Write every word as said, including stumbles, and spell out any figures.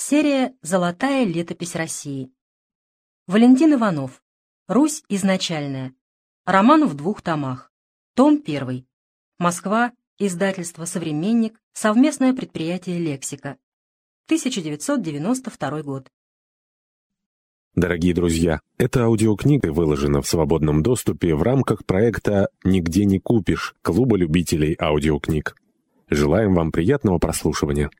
Серия «Золотая летопись России». Валентин Иванов. Русь изначальная. Роман в двух томах. Том первый. Москва. Издательство «Современник». Совместное предприятие «Лексика». тысяча девятьсот девяносто второй год. Дорогие друзья, эта аудиокнига выложена в свободном доступе в рамках проекта «Нигде не купишь» Клуба любителей аудиокниг. Желаем вам приятного прослушивания.